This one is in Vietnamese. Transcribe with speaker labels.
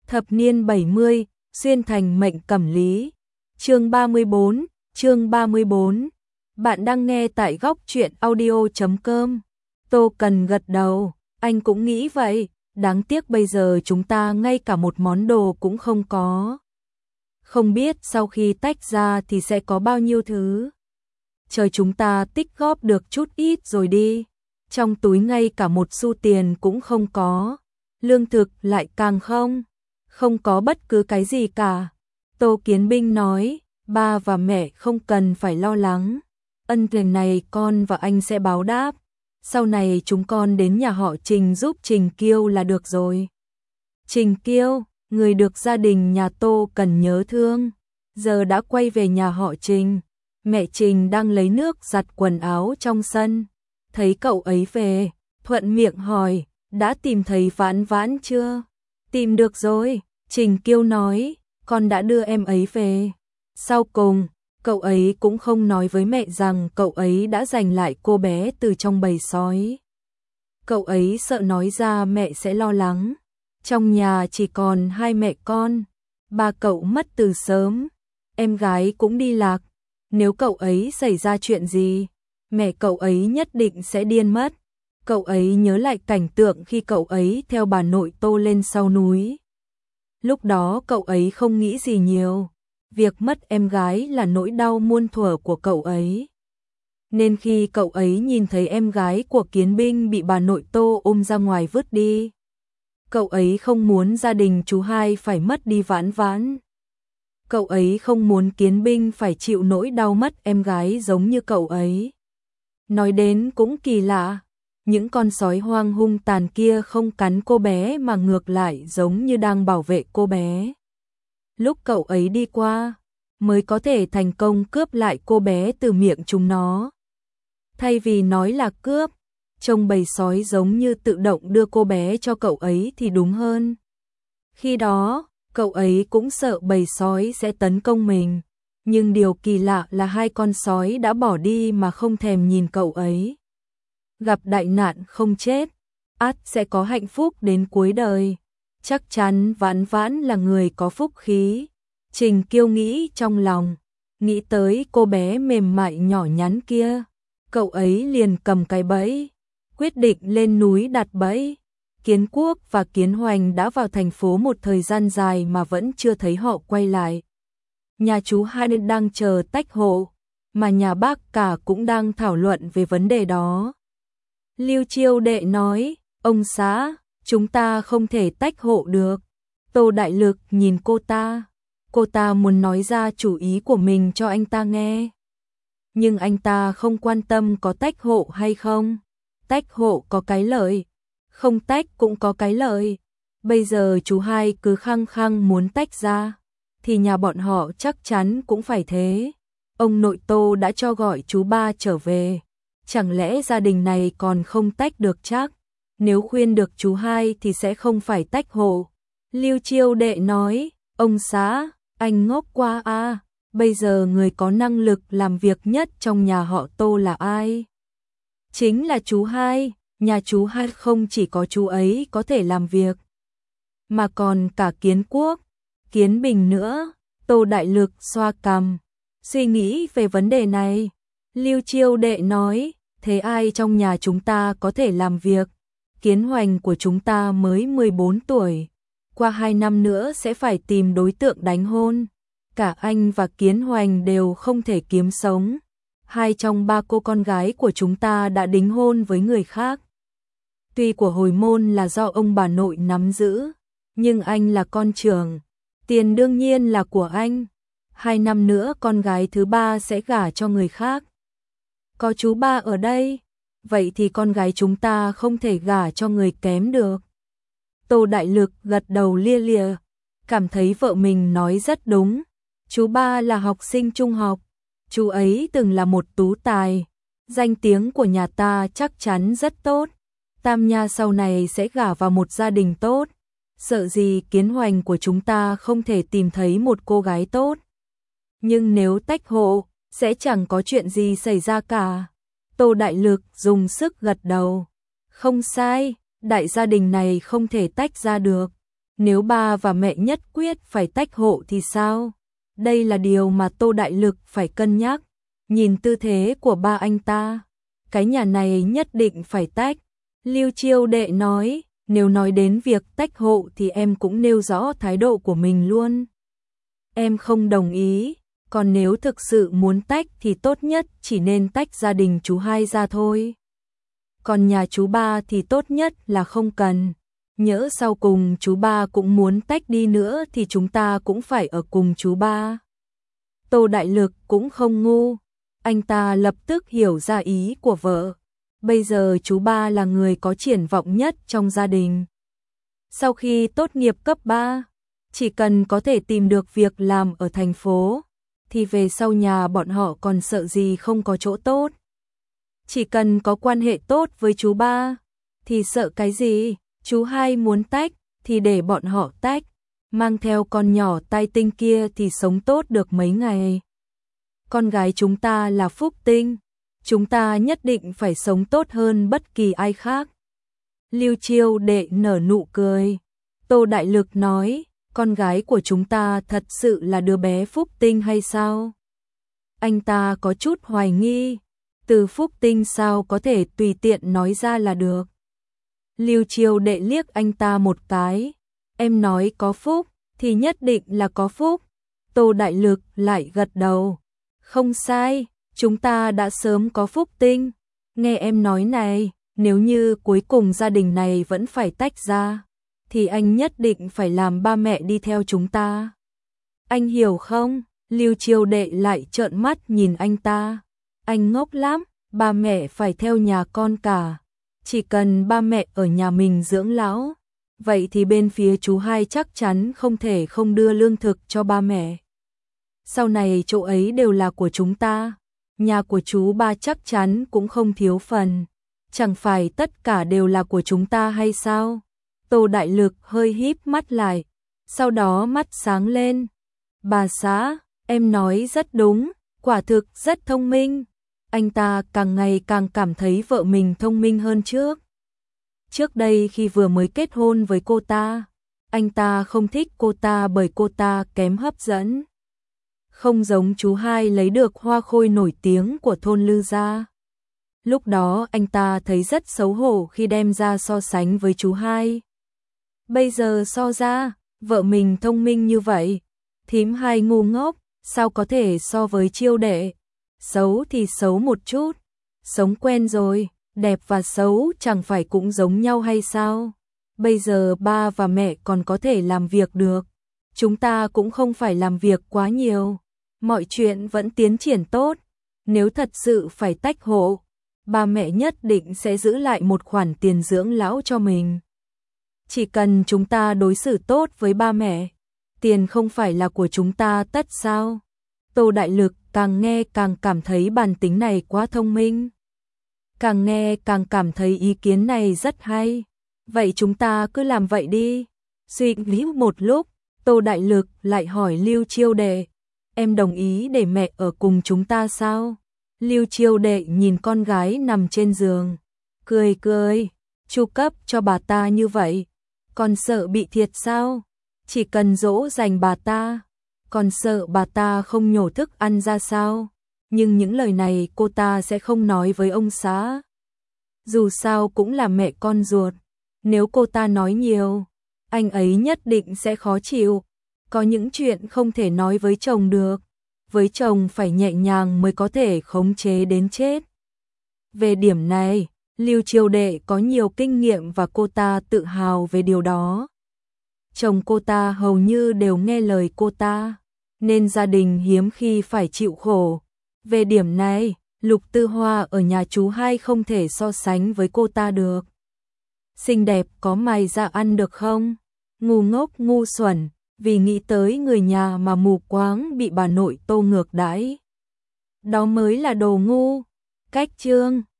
Speaker 1: Thập niên 70, xuyên thành mệnh cẩm lý. Chương 34. Bạn đang nghe tại góc truyện audio.com. Tô Cần gật đầu, anh cũng nghĩ vậy, đáng tiếc bây giờ chúng ta ngay cả một món đồ cũng không có. Không biết sau khi tách ra thì sẽ có bao nhiêu thứ. Chờ chúng ta tích góp được chút ít rồi đi. Trong túi ngay cả một xu tiền cũng không có. Lương thực lại càng không có bất cứ cái gì cả. Tô Kiến Binh nói, ba và mẹ không cần phải lo lắng. Ân tình này con và anh sẽ báo đáp. Sau này chúng con đến nhà họ Trình giúp Trình Kiêu là được rồi. Trình Kiêu, người được gia đình nhà Tô Cần nhớ thương, giờ đã quay về nhà họ Trình. Mẹ Trình đang lấy nước giặt quần áo trong sân. Thấy cậu ấy về, thuận miệng hỏi, đã tìm thấy Vãn Vãn chưa? Tìm được rồi, Trình Kiêu nói, con đã đưa em ấy về. Sau cùng, cậu ấy cũng không nói với mẹ rằng cậu ấy đã giành lại cô bé từ trong bầy sói. Cậu ấy sợ nói ra mẹ sẽ lo lắng. Trong nhà chỉ còn hai mẹ con, ba cậu mất từ sớm, em gái cũng đi lạc. Nếu cậu ấy xảy ra chuyện gì, mẹ cậu ấy nhất định sẽ điên mất. Cậu ấy nhớ lại cảnh tượng khi cậu ấy theo bà nội Tô lên sau núi. Lúc đó cậu ấy không nghĩ gì nhiều, việc mất em gái là nỗi đau muôn thuở của cậu ấy. Nên khi cậu ấy nhìn thấy em gái của Kiến Binh bị bà nội Tô ôm ra ngoài vứt đi, cậu ấy không muốn gia đình chú hai phải mất đi Vãn Vãn. Cậu ấy không muốn Kiến Binh phải chịu nỗi đau mất em gái giống như cậu ấy. Nói đến cũng kỳ lạ, những con sói hoang hung tàn kia không cắn cô bé mà ngược lại giống như đang bảo vệ cô bé. Lúc cậu ấy đi qua, mới có thể thành công cướp lại cô bé từ miệng chúng nó. Thay vì nói là cướp, trông bầy sói giống như tự động đưa cô bé cho cậu ấy thì đúng hơn. Khi đó, cậu ấy cũng sợ bầy sói sẽ tấn công mình, nhưng điều kỳ lạ là hai con sói đã bỏ đi mà không thèm nhìn cậu ấy. Gặp đại nạn không chết, ắt sẽ có hạnh phúc đến cuối đời. Chắc chắn Vãn Vãn là người có phúc khí. Trình Kiêu nghĩ trong lòng, nghĩ tới cô bé mềm mại nhỏ nhắn kia, cậu ấy liền cầm cái bẫy, quyết định lên núi đặt bẫy. Kiến Quốc và Kiến Hoành đã vào thành phố một thời gian dài mà vẫn chưa thấy họ quay lại. Nhà chú hai đang chờ tách hộ, mà nhà bác cả cũng đang thảo luận về vấn đề đó. Lưu Chiêu Đệ nói, ông xã, chúng ta không thể tách hộ được. Tô Đại Lực nhìn cô ta muốn nói ra chủ ý của mình cho anh ta nghe. Nhưng anh ta không quan tâm có tách hộ hay không. Tách hộ có cái lợi, không tách cũng có cái lợi. Bây giờ chú hai cứ khăng khăng muốn tách ra, thì nhà bọn họ chắc chắn cũng phải thế. Ông nội Tô đã cho gọi chú ba trở về. Chẳng lẽ gia đình này còn không tách được chắc? Nếu khuyên được chú hai thì sẽ không phải tách hộ. Lưu Chiêu Đệ nói, ông xã, anh ngốc quá à, bây giờ người có năng lực làm việc nhất trong nhà họ Tô là ai? Chính là chú hai, nhà chú hai không chỉ có chú ấy có thể làm việc, mà còn cả Kiến Quốc, Kiến Bình nữa. Tô Đại Lực xoa cằm, suy nghĩ về vấn đề này. Lưu Chiêu Đệ nói, thế ai trong nhà chúng ta có thể làm việc? Kiến Hoành của chúng ta mới 14 tuổi, qua 2 năm nữa sẽ phải tìm đối tượng đánh hôn. Cả anh và Kiến Hoành đều không thể kiếm sống. 2 trong 3 cô con gái của chúng ta đã đính hôn với người khác. Tuy của hồi môn là do ông bà nội nắm giữ, nhưng anh là con trưởng, tiền đương nhiên là của anh. 2 năm nữa con gái thứ ba sẽ gả cho người khác. Có chú ba ở đây, vậy thì con gái chúng ta không thể gả cho người kém được. Tô Đại Lực gật đầu lia lịa, cảm thấy vợ mình nói rất đúng. Chú ba là học sinh trung học, chú ấy từng là một tú tài, danh tiếng của nhà ta chắc chắn rất tốt. Tam Nha sau này sẽ gả vào một gia đình tốt, sợ gì Kiến Hoành của chúng ta không thể tìm thấy một cô gái tốt. Nhưng nếu tách hộ, sẽ chẳng có chuyện gì xảy ra cả. Tô Đại Lực dùng sức gật đầu. Không sai, đại gia đình này không thể tách ra được. Nếu ba và mẹ nhất quyết phải tách hộ thì sao? Đây là điều mà Tô Đại Lực phải cân nhắc. Nhìn tư thế của ba anh ta, cái nhà này nhất định phải tách. Lưu Chiêu Đệ nói, nếu nói đến việc tách hộ thì em cũng nêu rõ thái độ của mình luôn. Em không đồng ý, còn nếu thực sự muốn tách thì tốt nhất chỉ nên tách gia đình chú hai ra thôi. Còn nhà chú ba thì tốt nhất là không cần. Nhỡ sau cùng chú ba cũng muốn tách đi nữa thì chúng ta cũng phải ở cùng chú ba. Tô Đại Lực cũng không ngu, anh ta lập tức hiểu ra ý của vợ. Bây giờ chú ba là người có triển vọng nhất trong gia đình. Sau khi tốt nghiệp cấp 3, chỉ cần có thể tìm được việc làm ở thành phố, thì về sau nhà bọn họ còn sợ gì không có chỗ tốt. Chỉ cần có quan hệ tốt với chú ba, thì sợ cái gì, chú hai muốn tách, thì để bọn họ tách, mang theo con nhỏ tai tinh kia thì sống tốt được mấy ngày. Con gái chúng ta là phúc tinh, chúng ta nhất định phải sống tốt hơn bất kỳ ai khác. Lưu Chiêu Đệ nở nụ cười. Tô Đại Lực nói, con gái của chúng ta thật sự là đứa bé phúc tinh hay sao? Anh ta có chút hoài nghi, từ phúc tinh sao có thể tùy tiện nói ra là được. Lưu Chiêu Đệ liếc anh ta một cái, em nói có phúc thì nhất định là có phúc. Tô Đại Lực lại gật đầu, không sai, chúng ta đã sớm có phúc tinh. Nghe em nói này, nếu như cuối cùng gia đình này vẫn phải tách ra, thì anh nhất định phải làm ba mẹ đi theo chúng ta. Anh hiểu không? Lưu Chiêu Đệ lại trợn mắt nhìn anh ta. Anh ngốc lắm, ba mẹ phải theo nhà con cả. Chỉ cần ba mẹ ở nhà mình dưỡng lão, vậy thì bên phía chú hai chắc chắn không thể không đưa lương thực cho ba mẹ. Sau này chỗ ấy đều là của chúng ta, nhà của chú ba chắc chắn cũng không thiếu phần. Chẳng phải tất cả đều là của chúng ta hay sao? Tô Đại Lực hơi híp mắt lại, sau đó mắt sáng lên. Bà xã, em nói rất đúng, quả thực rất thông minh. Anh ta càng ngày càng cảm thấy vợ mình thông minh hơn trước. Trước đây khi vừa mới kết hôn với cô ta, anh ta không thích cô ta bởi cô ta kém hấp dẫn. Không giống chú hai lấy được hoa khôi nổi tiếng của thôn Lư gia. Lúc đó anh ta thấy rất xấu hổ khi đem ra so sánh với chú hai. Bây giờ so ra, vợ mình thông minh như vậy, thím hai ngu ngốc, sao có thể so với Chiêu Đệ. Xấu thì xấu một chút, sống quen rồi, đẹp và xấu chẳng phải cũng giống nhau hay sao? Bây giờ ba và mẹ còn có thể làm việc được, chúng ta cũng không phải làm việc quá nhiều, mọi chuyện vẫn tiến triển tốt. Nếu thật sự phải tách hộ, ba mẹ nhất định sẽ giữ lại một khoản tiền dưỡng lão cho mình. Chỉ cần chúng ta đối xử tốt với ba mẹ, tiền không phải là của chúng ta tất sao? Tô Đại Lực càng nghe càng cảm thấy bản tính này quá thông minh. Càng nghe càng cảm thấy ý kiến này rất hay. Vậy chúng ta cứ làm vậy đi. Suy nghĩ một lúc, Tô Đại Lực lại hỏi Lưu Chiêu Đệ, em đồng ý để mẹ ở cùng chúng ta sao? Lưu Chiêu Đệ nhìn con gái nằm trên giường, cười cười, chu cấp cho bà ta như vậy, còn sợ bị thiệt sao? Chỉ cần dỗ dành bà ta, còn sợ bà ta không nhổ thức ăn ra sao? Nhưng những lời này cô ta sẽ không nói với ông xã. Dù sao cũng là mẹ con ruột, nếu cô ta nói nhiều, anh ấy nhất định sẽ khó chịu. Có những chuyện không thể nói với chồng được, với chồng phải nhẹ nhàng mới có thể khống chế đến chết. Về điểm này, Lưu Chiêu Đệ có nhiều kinh nghiệm và cô ta tự hào về điều đó. Chồng cô ta hầu như đều nghe lời cô ta, nên gia đình hiếm khi phải chịu khổ. Về điểm này, Lục Tư Hoa ở nhà chú hai không thể so sánh với cô ta được. Xinh đẹp có mày ra ăn được không? Ngu ngốc ngu xuẩn, vì nghĩ tới người nhà mà mù quáng bị bà nội Tô ngược đãi. Đó mới là đồ ngu. Cách chương